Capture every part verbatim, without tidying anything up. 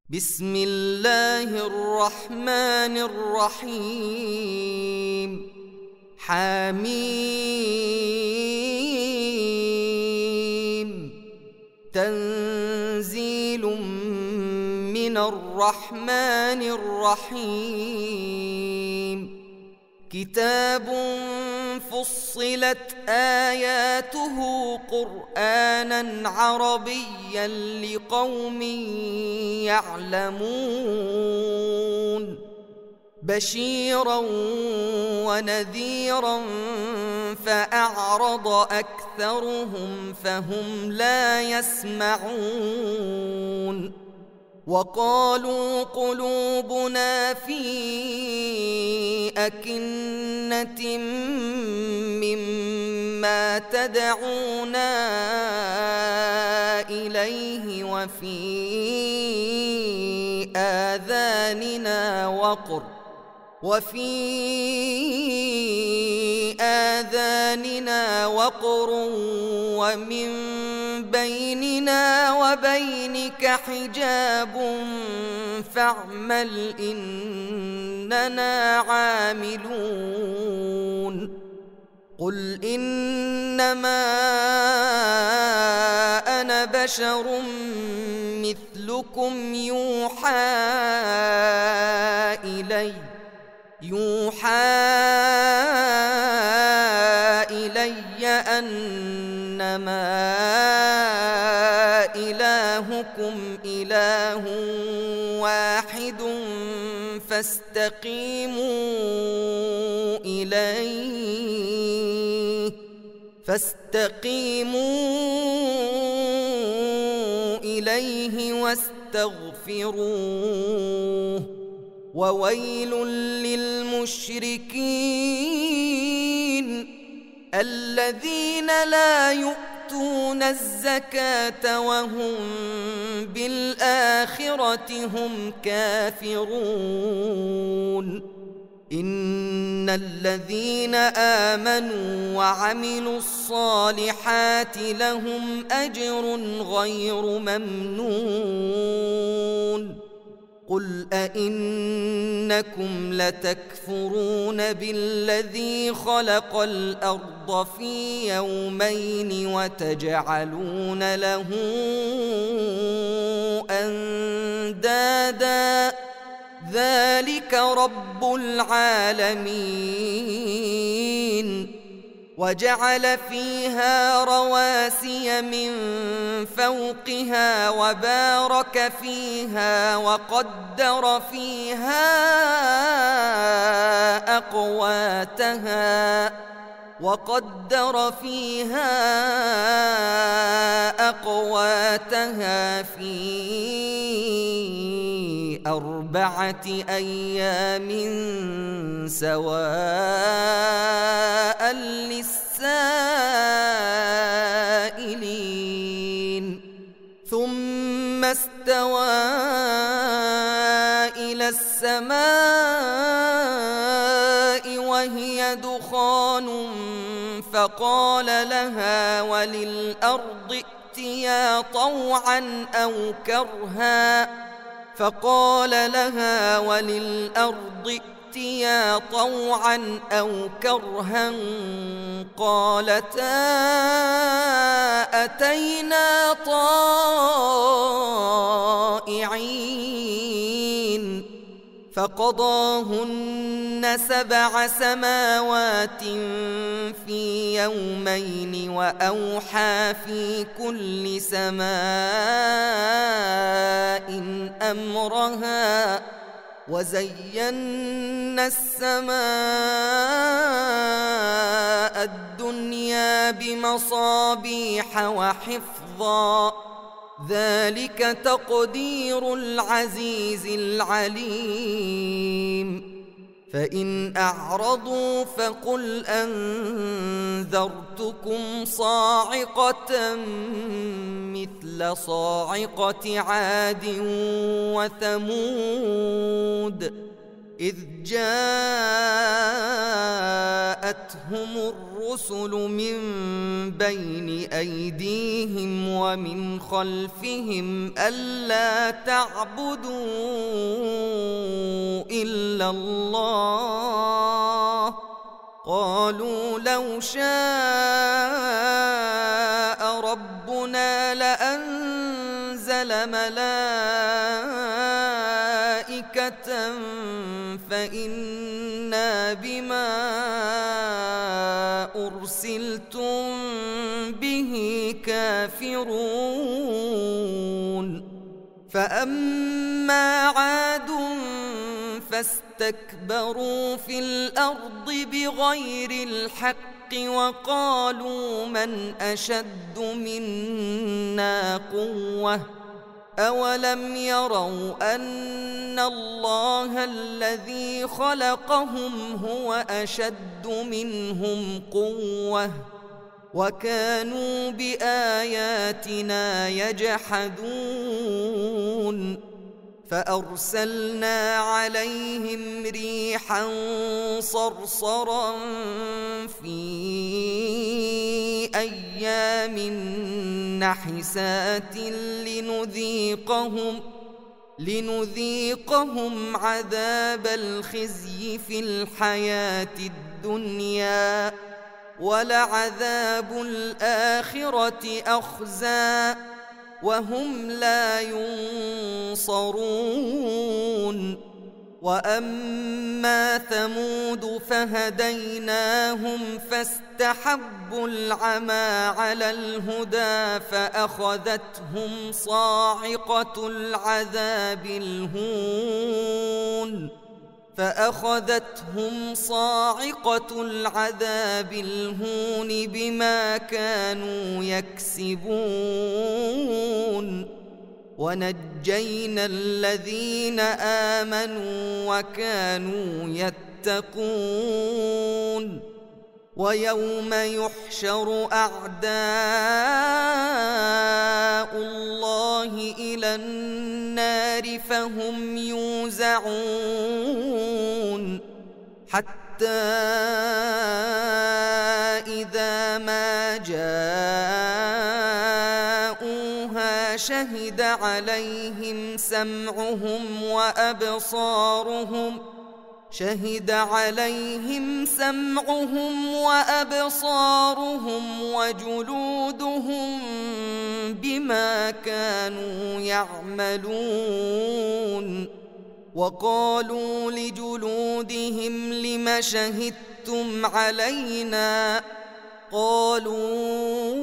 بسم الله الرحمن الرحيم حميم تنزيل من الرحمن الرحيم كتاب فصلت آياته قرآنا عربيا لقوم يعلمون بشيرا ونذيرا فأعرض أكثرهم فهم لا يسمعون وقالوا قلوبنا في أكنة مما تدعونا إليه وفي آذاننا وقر وفي آذاننا وقر ومن بيننا وبينك حجاب فاعمل إننا عاملون قل إنما أنا بشر مثلكم يوحى إلي يوحى إلي أنما إلهكم إله واحد فاستقيموا إليه فاستقيموا إليه واستغفروه وويل للمشركين الذين لا يؤتون الزكاة وهم بالآخرة هم كافرون إن الذين آمنوا وعملوا الصالحات لهم أجر غير ممنون قل أئنكم لتكفرون بالذي خلق الأرض في يومين وتجعلون له أندادا ذلك رب العالمين وجعل فيها رواسي من فوقها وبارك فيها وقدر فيها أقواتها وقدر فيها أقواتها في أربعة أيام سواء للسائلين ثم استوى إلى السماء وهي دخان فقال لها وللأرض ائتيا طوعا أو كرها فقال لها وللأرض ائتيا طوعا أو كرها قالتا أتينا طائعين فقضاهن سبع سماوات في يومين وأوحى في كل سماء أمرها وزينا السماء الدنيا بمصابيح وحفظا ذلك تقدير العزيز العليم فإن أعرضوا فقل أنذرتكم صاعقة مثل صاعقة عاد وثمود إذ جاءتهم الرسل الرسل من بين أيديهم ومن خلفهم ألا تعبدوا إلا الله قالوا لو شاء ربنا لأنزل ملائكة فإنا بما أرسلتم به كافرون فأما عاد فاستكبروا في الأرض بغير الحق وقالوا من أشد منا قوة أولم يروا أن الله الذي خلقهم هو أشد منهم قوة وكانوا بآياتنا يجحدون فأرسلنا عليهم ريحا صرصرا في أيام نحسات لنذيقهم لنذيقهم عذاب الخزي في الحياة الدنيا ولعذاب الآخرة أخزى وهم لا ينصرون وأما ثمود فهديناهم فاستحبوا العمى على الهدى فأخذتهم صاعقة العذاب الهون فأخذتهم صاعقة العذاب الهون بما كانوا يكسبون ونجينا الذين آمنوا وكانوا يتقون ويوم يحشر أعداء الله إلى النار فهم يوزعون حتى إذا ما جاءوها شهد عليهم سمعهم وأبصارهم شهد عليهم سمعهم وأبصارهم وجلودهم بما كانوا يعملون وقالوا لجلودهم لم شهدتم علينا قالوا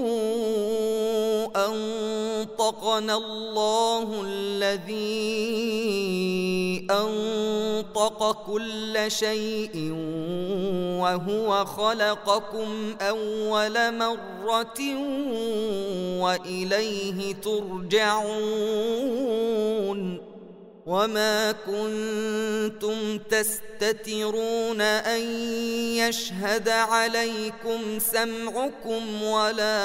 أنطقنا الله الذي أنطق كل شيء وهو خلقكم أول مرة وإليه ترجعون وما كنتم تستترون أن يشهد عليكم سمعكم ولا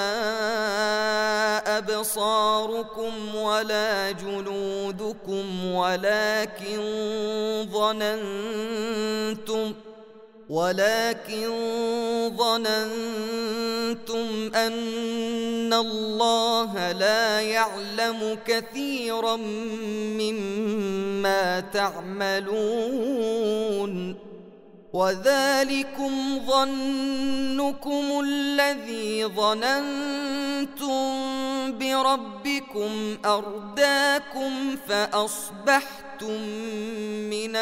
أبصاركم ولا جلودكم ولكن ظننتم ولكن ظننتم أن الله لا يعلم كثيرا مما تعملون وذلكم ظنكم الذي ظننتم بربكم أرداكم فأصبحتم من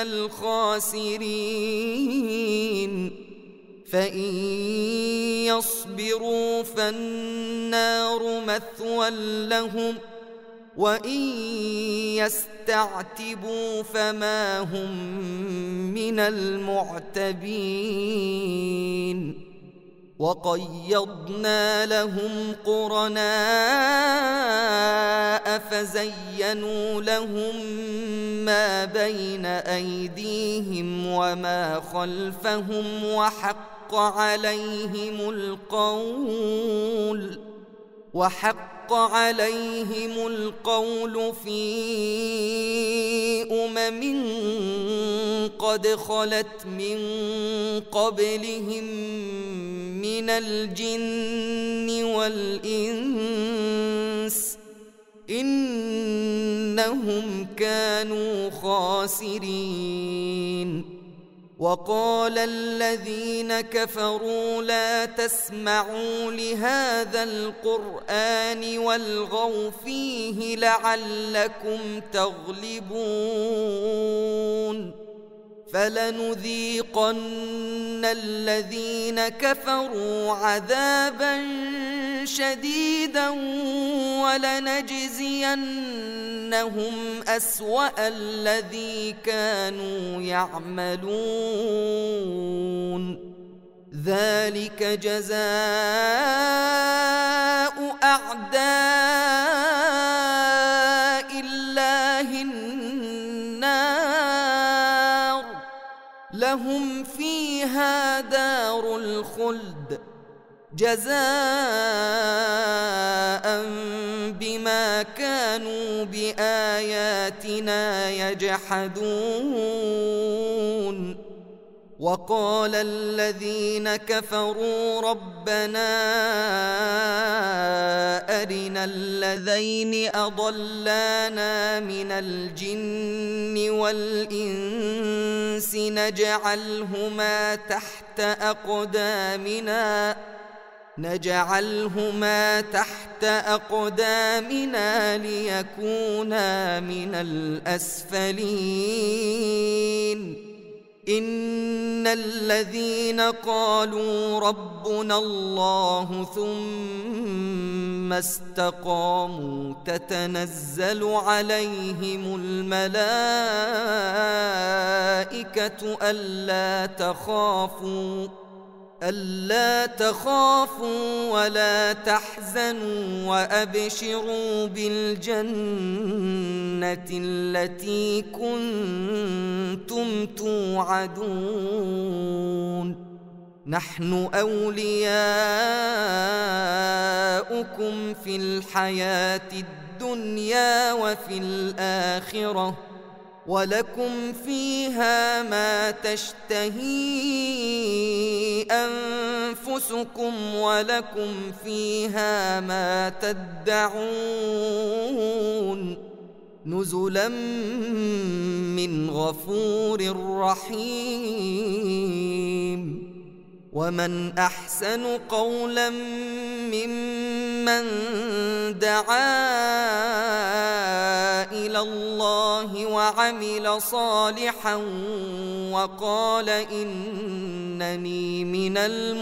الخاسرين فإن يصبروا فالنار مثوى لهم وإن يستعتبوا فما هم من المعتبين وقيضنا لهم قرناء فزينوا لهم ما بين أيديهم وما خلفهم وحق عليهم القول وحق فحق عليهم القول في أمم قد خلت من قبلهم من الجن والإنس إنهم كانوا خاسرين. وقال الذين كفروا لا تسمعوا لهذا القرآن والغوا فيه لعلكم تغلبون. فلنذيقن الذين كفروا عذابا شديدا ولنجزينهم أسوأ الذي كانوا يعملون. ذلك جزاء أعداء الله النار لهم فيها دار الخلد جزاء بما كانوا بآياتنا يجحدون. وقال الذين كفروا ربنا أرنا الذين أضلانا من الجن والإنس نجعلهما تحت أقدامنا نجعلهما تحت أقدامنا ليكونا من الأسفلين. إن الذين قالوا ربنا الله ثم استقاموا تتنزل عليهم الملائكة ألا تخافوا ألا تخافوا ولا تحزنوا وأبشروا بالجنة التي كنتم توعدون. نحن أولياؤكم في الحياة الدنيا وفي الآخرة ولكم فيها ما تشتهي أنفسكم ولكم فيها ما تدعون نزلا من غفور رحيم. ومن أحسن قولا ممن دعا إلى الله وعمل صالحا وقال إنني من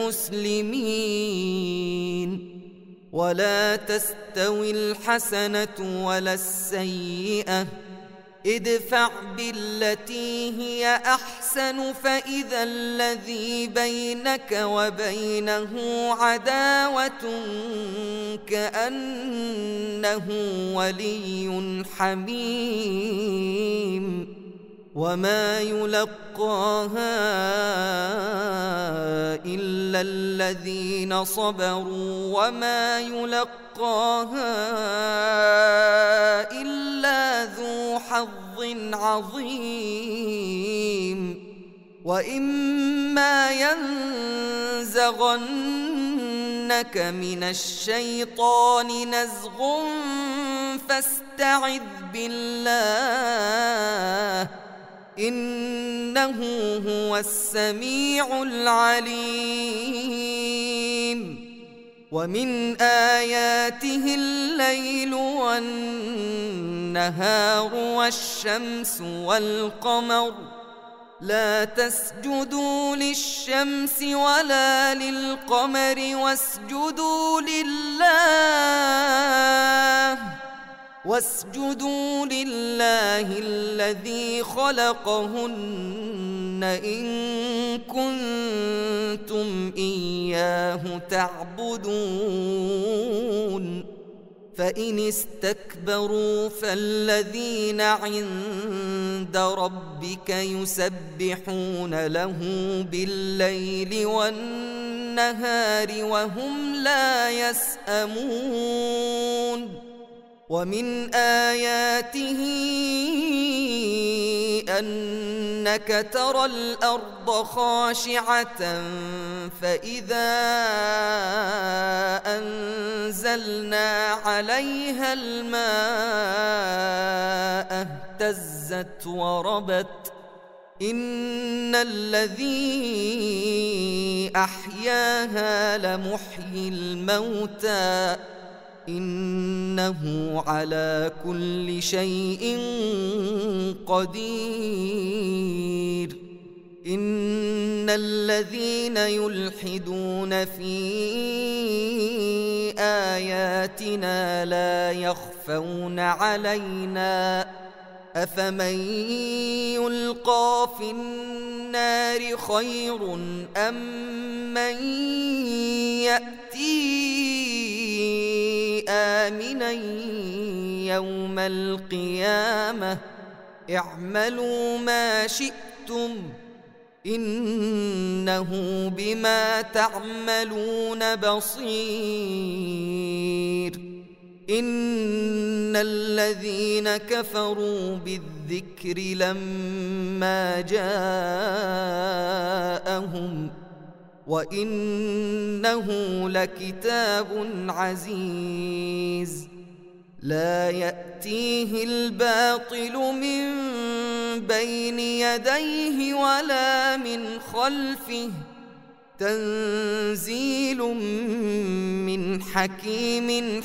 المسلمين. ولا تستوي الحسنة ولا السيئة ادفع بالتي هي أحسن فإذا الذي بينك وبينه عداوة كأنه ولي حميم. وما يلقاها إلا الذين صبروا وما يلقاها إلا ذو حظ عظيم. وإما ينزغنك من الشيطان نزغ فاستعذ بالله إنه هو السميع العليم. ومن آياته الليل والنهار والشمس والقمر لا تسجدوا للشمس ولا للقمر واسجدوا لله واسجدوا لله الذي خلقهن إن كنتم إياه تعبدون. فإن استكبروا فالذين عند ربك يسبحون له بالليل والنهار وهم لا يسأمون ومن آياته أنك ترى الأرض خاشعة فإذا أنزلنا عليها الماء اهتزت وربت إن الذي أحياها لمحيي الموتى إنه على كل شيء قدير إن الذين يلحدون في آياتنا لا يخفون علينا أفمن يلقى في النار خير أم من يأتي آمنا يوم القيامة اعملوا ما شئتم إنه بما تعملون بصير إن الذين كفروا بالذكر لما جاءهم وإنه لكتاب عزيز لا يأتيه الباطل من بين يديه ولا من خلفه تنزيل من حكيم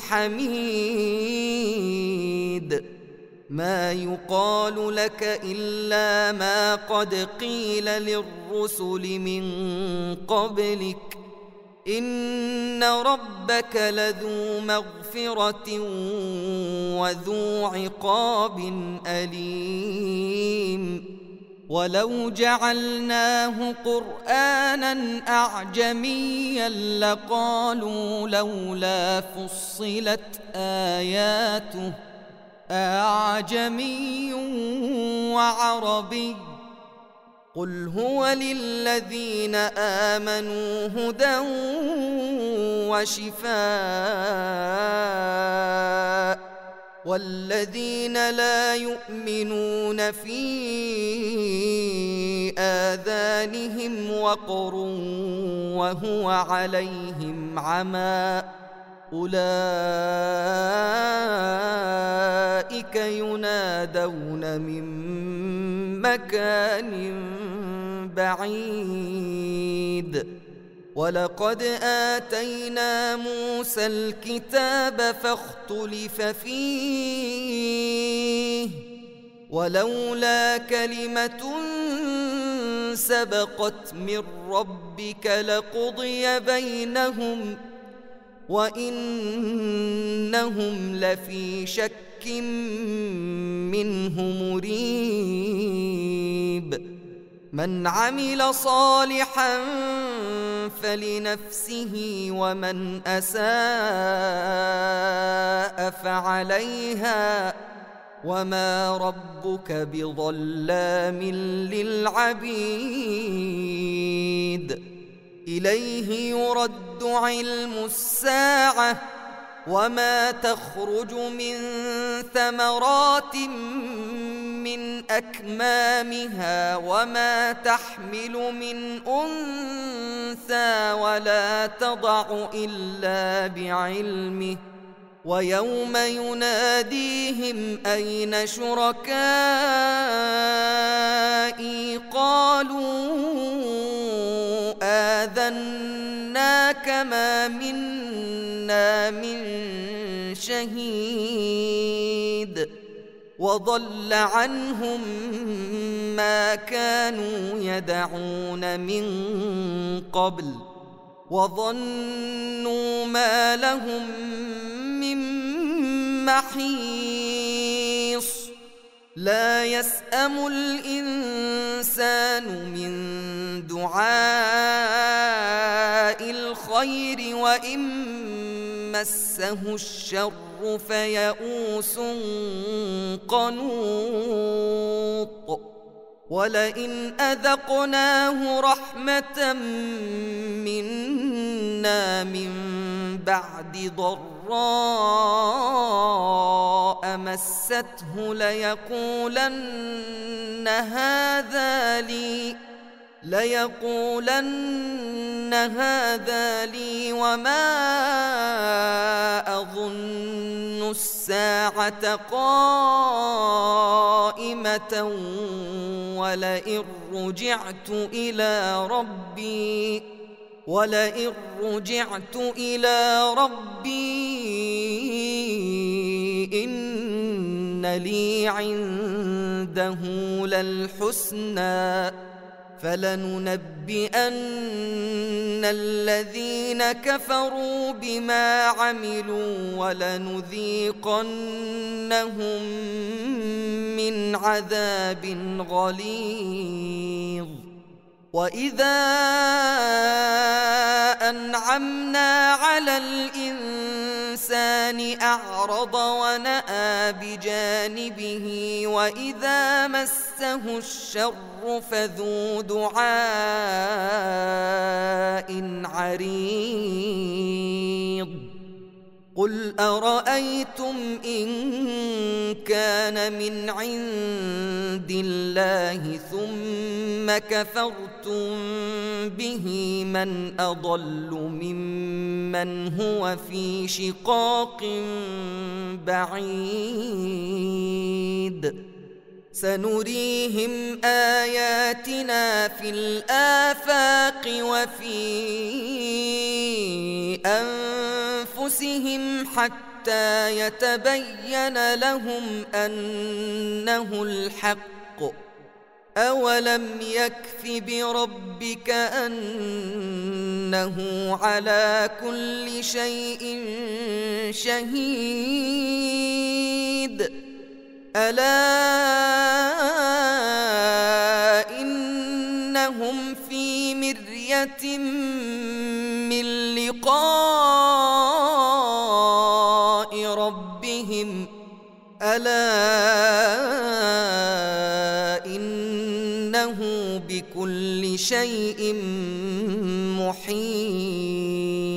حميد ما يقال لك إلا ما قد قيل للرسل من قبلك إن ربك لذو مغفرة وذو عقاب أليم ولو جعلناه قرآنا أعجميا لقالوا لولا فصلت آياته أعجمي وعربي قل هو للذين آمنوا هدى وشفاء والذين لا يؤمنون في آذانهم وقر وهو عليهم عمى أولئك ينادون من مكان بعيد ولقد آتينا موسى الكتاب فاختلف فيه ولولا كلمة سبقت من ربك لقضي بينهم وإنهم لفي شك منه مريب من عمل صالحا فلنفسه ومن أساء فعليها وما ربك بظلام للعبيد إليه يرد علم الساعة وما تخرج من ثمرات من أكمامها وما تحمل من أنثى ولا تضع إلا بعلمه ويوم يناديهم أين شركائي قالوا آذناك ما منا من شهيد وضل عنهم ما كانوا يدعون من قبل وظنوا ما لهم من محيص لا يسأم الإنسان من دعاء الخير وإن مسه الشر الشر فيئوس قنوط ولئن أذقناه رحمة منا من بعد ضراء مسته ليقولن هذا لي ليقولن هذا لي وما أظن الساعة قائمة ولئن رجعت إلى ربي ولئن رجعت إلى ربي إن لي عنده للحسنى فلننبئن الذين كفروا بما عملوا ولنذيقنهم من عذاب غليظ وإذا أنعمنا على الإنسان أعرض ونأى بجانبه وإذا مسه الشر فذو دعاء عريض قل أرأيتم إن كان من عند الله ثم كفرتم به من أضل ممن هو في شقاق بعيد سنريهم آياتنا في الآفاق وفي أنفسهم حتى يتبين لهم أنه الحق أولم يكف بربك أنه على كل شيء شهيد ألا إنهم في مرية من لقاء ربهم ألا إنه بكل شيء محيط